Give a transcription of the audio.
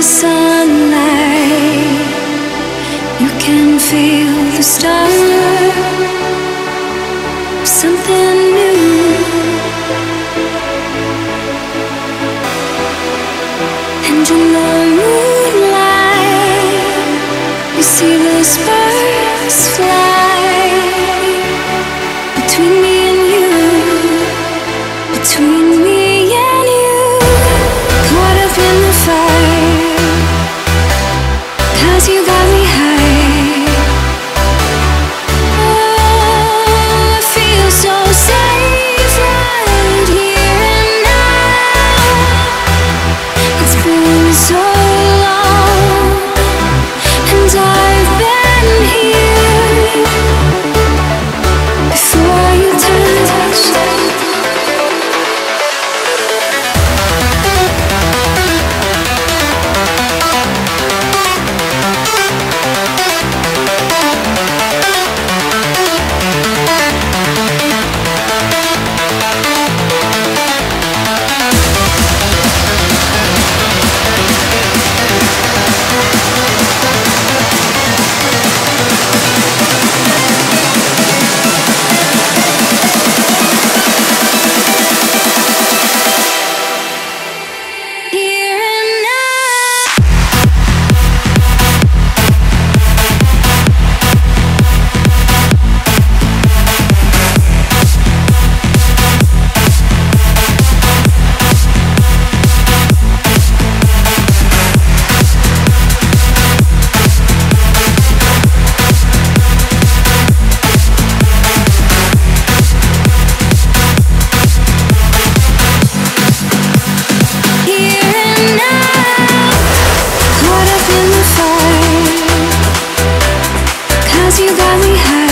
sunlight, you can feel the start of something new. And in the moonlight, you see the sparks fly between me and you, between me and you. Caught up in the fire, 'cause you got me high. Oh, I feel so safe right here and now. It's been so long, and I've been here before you touched. Cause you got me high.